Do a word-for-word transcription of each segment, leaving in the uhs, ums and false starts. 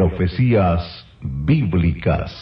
Profecías bíblicas.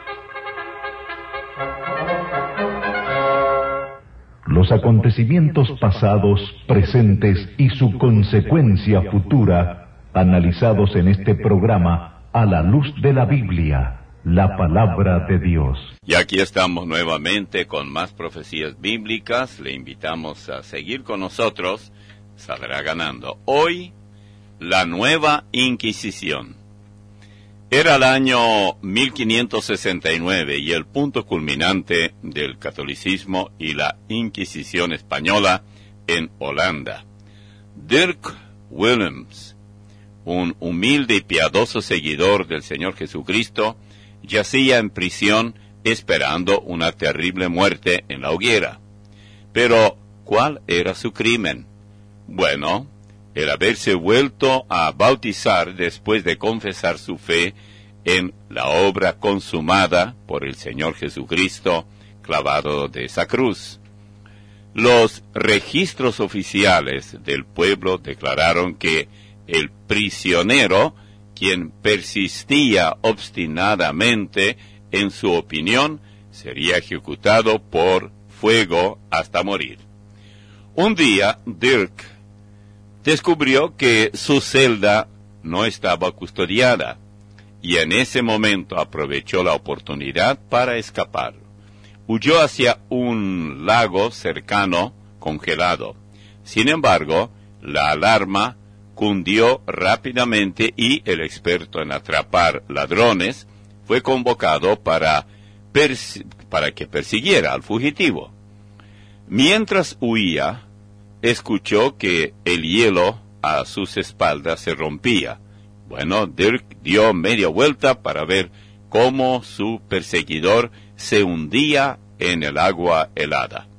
Los acontecimientos pasados, presentes y su consecuencia futura, analizados en este programa a la luz de la Biblia, la palabra de Dios. Y aquí estamos nuevamente con más profecías bíblicas. Le invitamos a seguir con nosotros. Saldrá ganando. Hoy, la nueva Inquisición. Era el año mil quinientos sesenta y nueve y el punto culminante del catolicismo y la Inquisición española en Holanda. Dirk Willems, un humilde y piadoso seguidor del Señor Jesucristo, yacía en prisión esperando una terrible muerte en la hoguera. Pero, ¿cuál era su crimen? Bueno, el haberse vuelto a bautizar después de confesar su fe en la obra consumada por el Señor Jesucristo clavado de esa cruz. Los registros oficiales del pueblo declararon que el prisionero, quien persistía obstinadamente en su opinión, sería ejecutado por fuego hasta morir. Un día, Dirk descubrió que su celda no estaba custodiada y en ese momento aprovechó la oportunidad para escapar. Huyó hacia un lago cercano congelado. Sin embargo, la alarma cundió rápidamente y el experto en atrapar ladrones fue convocado para, pers- para que persiguiera al fugitivo. Mientras huía, escuchó que el hielo a sus espaldas se rompía. Bueno, Dirk dio media vuelta para ver cómo su perseguidor se hundía en el agua helada.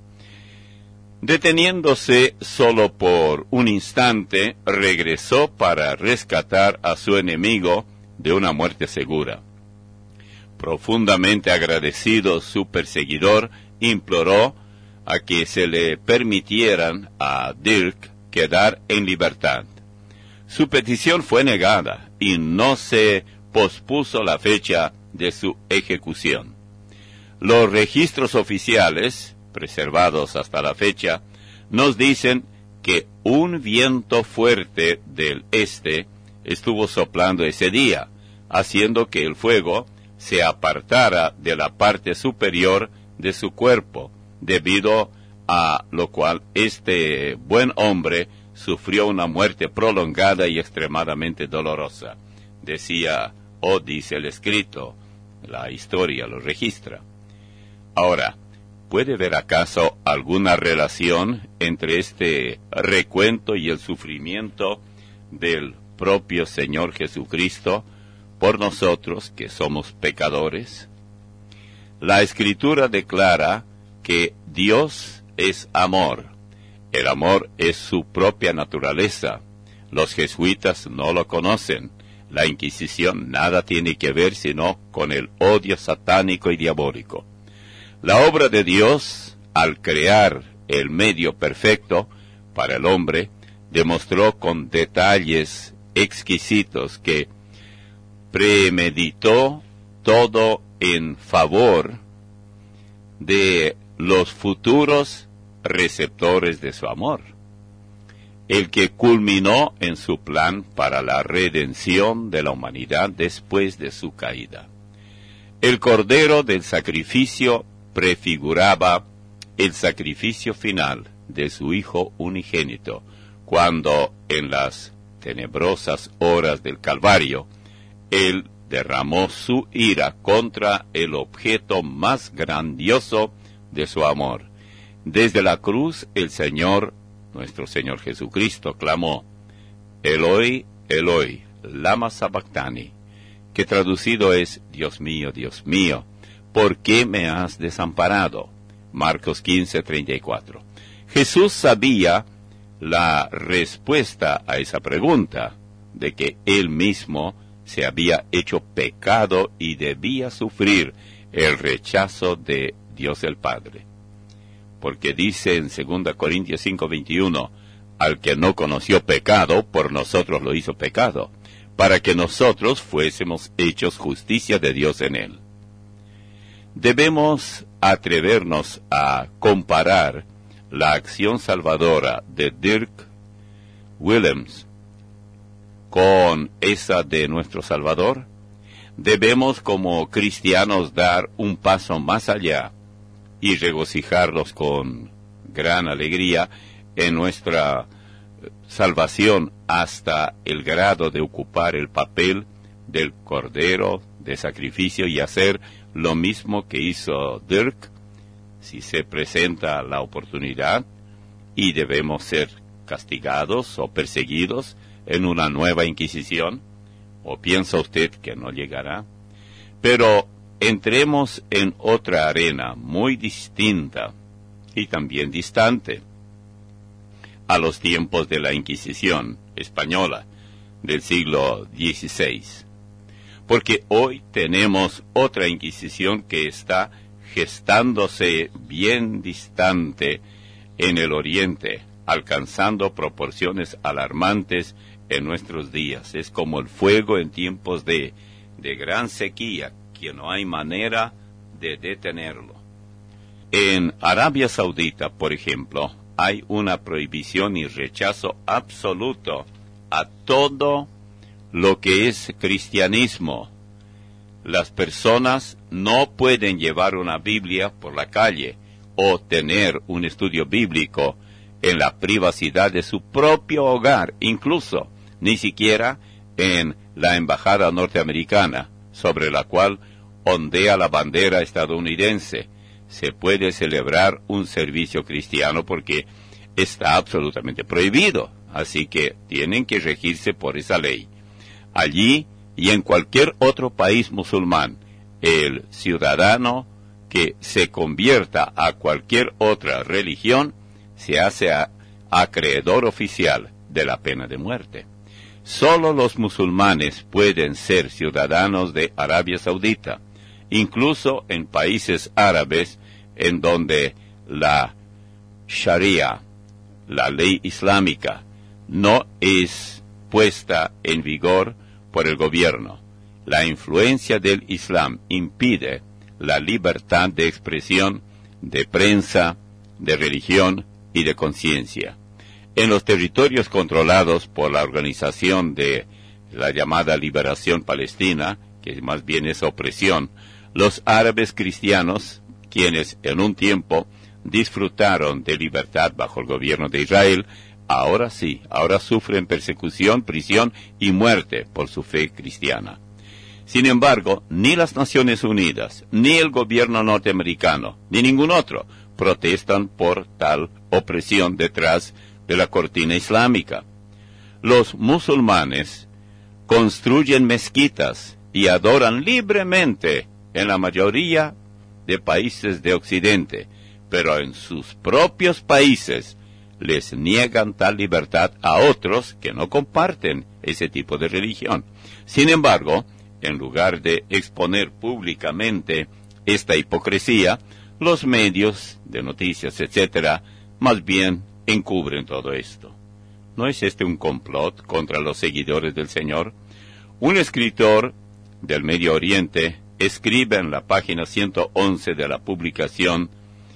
Deteniéndose solo por un instante, regresó para rescatar a su enemigo de una muerte segura. Profundamente agradecido, su perseguidor imploró a que se le permitieran a Dirk quedar en libertad. Su petición fue negada y no se pospuso la fecha de su ejecución. Los registros oficiales, preservados hasta la fecha, nos dicen que un viento fuerte del este estuvo soplando ese día, haciendo que el fuego se apartara de la parte superior de su cuerpo, debido a lo cual este buen hombre sufrió una muerte prolongada y extremadamente dolorosa. Decía, o dice el escrito, la historia lo registra. Ahora, ¿puede haber acaso alguna relación entre este recuento y el sufrimiento del propio Señor Jesucristo por nosotros que somos pecadores? La Escritura declara que Dios es amor. El amor es su propia naturaleza. Los jesuitas no lo conocen. La Inquisición nada tiene que ver sino con el odio satánico y diabólico. La obra de Dios, al crear el medio perfecto para el hombre, demostró con detalles exquisitos que premeditó todo en favor de los futuros receptores de su amor, el que culminó en su plan para la redención de la humanidad después de su caída. El cordero del sacrificio prefiguraba el sacrificio final de su Hijo unigénito, cuando en las tenebrosas horas del Calvario, Él derramó su ira contra el objeto más grandioso de su amor. Desde la cruz, el Señor, nuestro Señor Jesucristo, clamó, Eloi, Eloi, lama sabactani, que traducido es, Dios mío, Dios mío, ¿por qué me has desamparado? Marcos quince, treinta y cuatro. Jesús sabía la respuesta a esa pregunta, de que Él mismo se había hecho pecado y debía sufrir el rechazo de Dios el Padre. Porque dice en segunda Corintios cinco, veintiuno, al que no conoció pecado, por nosotros lo hizo pecado, para que nosotros fuésemos hechos justicia de Dios en él. Debemos atrevernos a comparar la acción salvadora de Dirk Willems con esa de nuestro Salvador. Debemos como cristianos dar un paso más allá y regocijarnos con gran alegría en nuestra salvación hasta el grado de ocupar el papel del Cordero de sacrificio y hacer lo mismo que hizo Dirk, si se presenta la oportunidad, y debemos ser castigados o perseguidos en una nueva Inquisición. ¿O piensa usted que no llegará? Pero entremos en otra arena muy distinta y también distante a los tiempos de la Inquisición española del siglo dieciséis. Porque hoy tenemos otra Inquisición que está gestándose bien distante en el Oriente, alcanzando proporciones alarmantes en nuestros días. Es como el fuego en tiempos de, de gran sequía, que no hay manera de detenerlo. En Arabia Saudita, por ejemplo, hay una prohibición y rechazo absoluto a todo lo que es cristianismo. Las personas no pueden llevar una Biblia por la calle o tener un estudio bíblico en la privacidad de su propio hogar, incluso ni siquiera en la embajada norteamericana, sobre la cual ondea la bandera estadounidense. Se puede celebrar un servicio cristiano porque está absolutamente prohibido, así que tienen que regirse por esa ley. Allí y en cualquier otro país musulmán, el ciudadano que se convierta a cualquier otra religión se hace a, acreedor oficial de la pena de muerte. Solo los musulmanes pueden ser ciudadanos de Arabia Saudita, incluso en países árabes en donde la Sharia, la ley islámica, no es puesta en vigor por el gobierno. La influencia del Islam impide la libertad de expresión, de prensa, de religión y de conciencia. En los territorios controlados por la organización de la llamada Liberación Palestina, que más bien es opresión, los árabes cristianos, quienes en un tiempo disfrutaron de libertad bajo el gobierno de Israel, ahora sí, ahora sufren persecución, prisión y muerte por su fe cristiana. Sin embargo, ni las Naciones Unidas, ni el gobierno norteamericano, ni ningún otro, protestan por tal opresión detrás de la cortina islámica. Los musulmanes construyen mezquitas y adoran libremente en la mayoría de países de Occidente, pero en sus propios países les niegan tal libertad a otros que no comparten ese tipo de religión. Sin embargo, en lugar de exponer públicamente esta hipocresía, los medios de noticias, etcétera, más bien encubren todo esto. ¿No es este un complot contra los seguidores del Señor? Un escritor del Medio Oriente escribe en la página ciento once de la publicación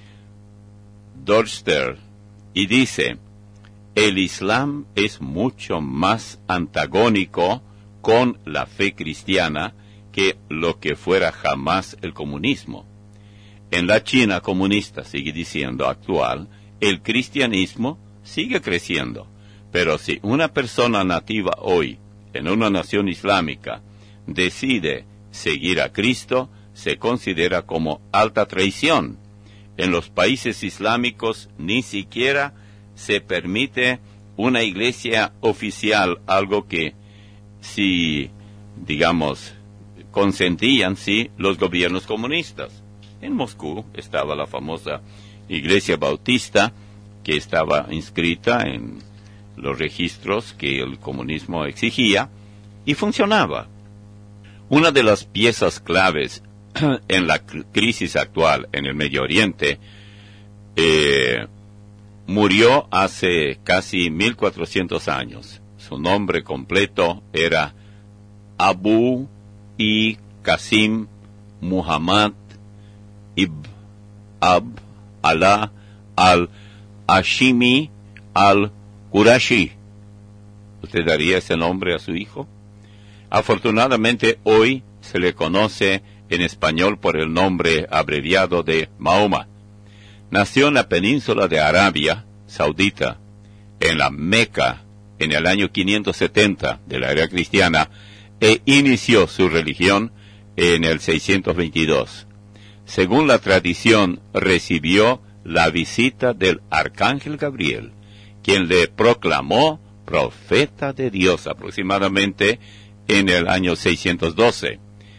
Dorster y dice: el Islam es mucho más antagónico con la fe cristiana que lo que fuera jamás el comunismo. En la China comunista, sigue diciendo, actual, el cristianismo sigue creciendo, pero si una persona nativa hoy, en una nación islámica, decide seguir a Cristo, se considera como alta traición. En los países islámicos ni siquiera se permite una iglesia oficial, algo que si, digamos, consentían, sí, los gobiernos comunistas. En Moscú estaba la famosa iglesia bautista, que estaba inscrita en los registros que el comunismo exigía, y funcionaba. Una de las piezas claves en la crisis actual en el Medio Oriente eh, murió hace casi mil cuatrocientos años. Su nombre completo era Abu y Qasim Muhammad ibn Ab Alá al-Hashimi al-Qurashi. ¿Usted daría ese nombre a su hijo? Afortunadamente hoy se le conoce en español por el nombre abreviado de Mahoma. Nació en la península de Arabia Saudita, en la Meca, en el año quinientos setenta de la era cristiana, e inició su religión en el seiscientos veintidós. Según la tradición, recibió la visita del arcángel Gabriel, quien le proclamó profeta de Dios aproximadamente en el año seiscientos doce.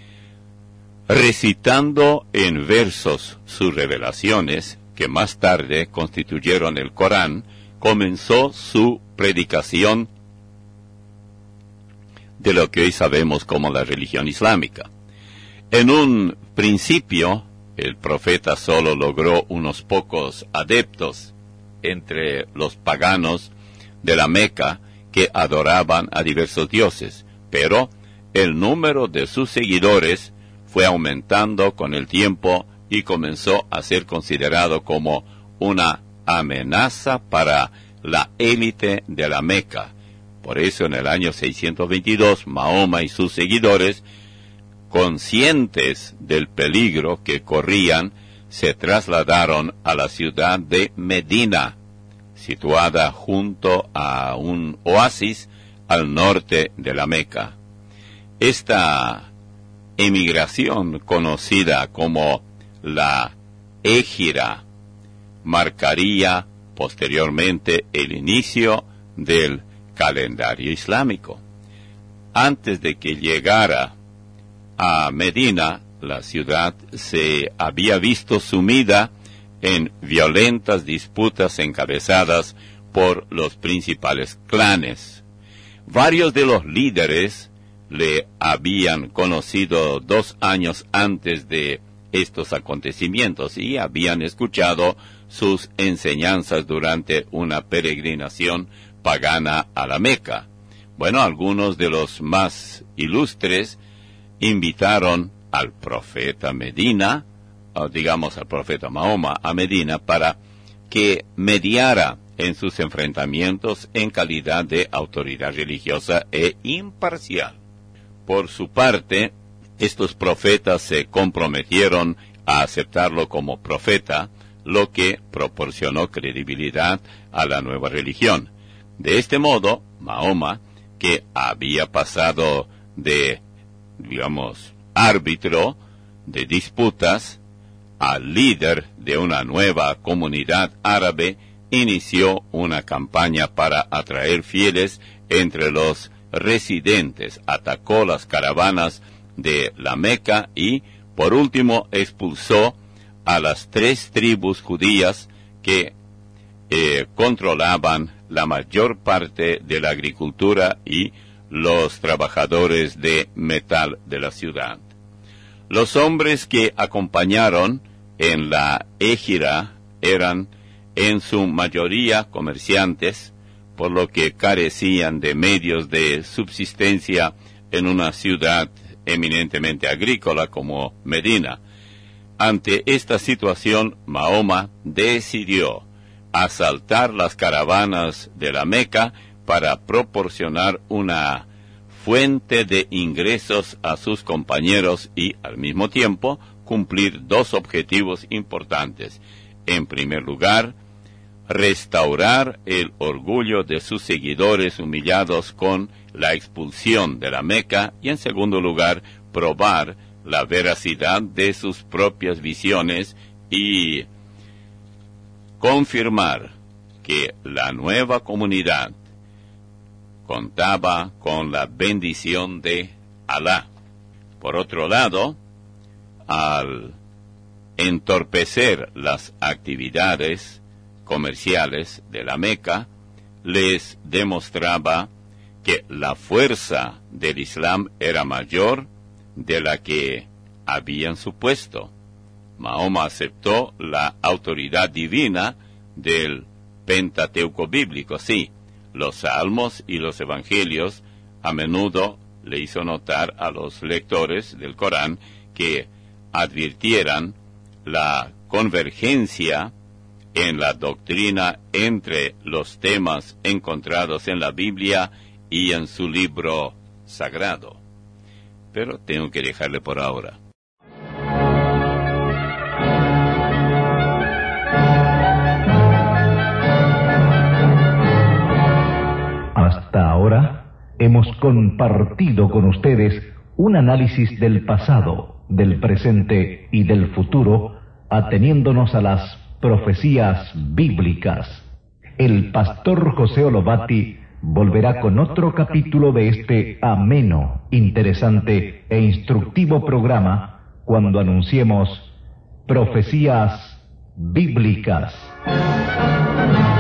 Recitando en versos sus revelaciones, que más tarde constituyeron el Corán, comenzó su predicación de lo que hoy sabemos como la religión islámica. En un principio, el profeta solo logró unos pocos adeptos entre los paganos de la Meca que adoraban a diversos dioses, pero el número de sus seguidores fue aumentando con el tiempo y comenzó a ser considerado como una amenaza para la élite de la Meca. Por eso en el año seiscientos veintidós, Mahoma y sus seguidores, conscientes del peligro que corrían, se trasladaron a la ciudad de Medina, situada junto a un oasis al norte de la Meca. Esta emigración, conocida como la Égira, marcaría posteriormente el inicio del calendario islámico. Antes de que llegara a Medina, la ciudad se había visto sumida en violentas disputas encabezadas por los principales clanes. Varios de los líderes le habían conocido dos años antes de estos acontecimientos y habían escuchado sus enseñanzas durante una peregrinación pagana a la Meca. Bueno, algunos de los más ilustres invitaron al profeta Medina, o digamos al profeta Mahoma a Medina, para que mediara en sus enfrentamientos en calidad de autoridad religiosa e imparcial. Por su parte, estos profetas se comprometieron a aceptarlo como profeta, lo que proporcionó credibilidad a la nueva religión. De este modo, Mahoma, que había pasado de, digamos, árbitro de disputas a líder de una nueva comunidad árabe, inició una campaña para atraer fieles entre los residentes, atacó las caravanas de la Meca y, por último, expulsó a las tres tribus judías que eh, controlaban la mayor parte de la agricultura y los trabajadores de metal de la ciudad. Los hombres que acompañaron en la Égira eran en su mayoría comerciantes, por lo que carecían de medios de subsistencia en una ciudad eminentemente agrícola como Medina. Ante esta situación, Mahoma decidió asaltar las caravanas de la Meca para proporcionar una fuente de ingresos a sus compañeros y, al mismo tiempo, cumplir dos objetivos importantes. En primer lugar, restaurar el orgullo de sus seguidores humillados con la expulsión de la Meca y, en segundo lugar, probar la veracidad de sus propias visiones y confirmar que la nueva comunidad contaba con la bendición de Alá. Por otro lado, al entorpecer las actividades comerciales de la Meca, les demostraba que la fuerza del Islam era mayor de la que habían supuesto. Mahoma aceptó la autoridad divina del Pentateuco bíblico. Sí, los salmos y los evangelios a menudo le hizo notar a los lectores del Corán que advirtieran la convergencia en la doctrina entre los temas encontrados en la Biblia y en su libro sagrado. Pero tengo que dejarle por ahora. Hasta ahora hemos compartido con ustedes un análisis del pasado, del presente y del futuro, ateniéndonos a las profecías bíblicas. El pastor José Olobati volverá con otro capítulo de este ameno, interesante e instructivo programa cuando anunciemos Profecías Bíblicas.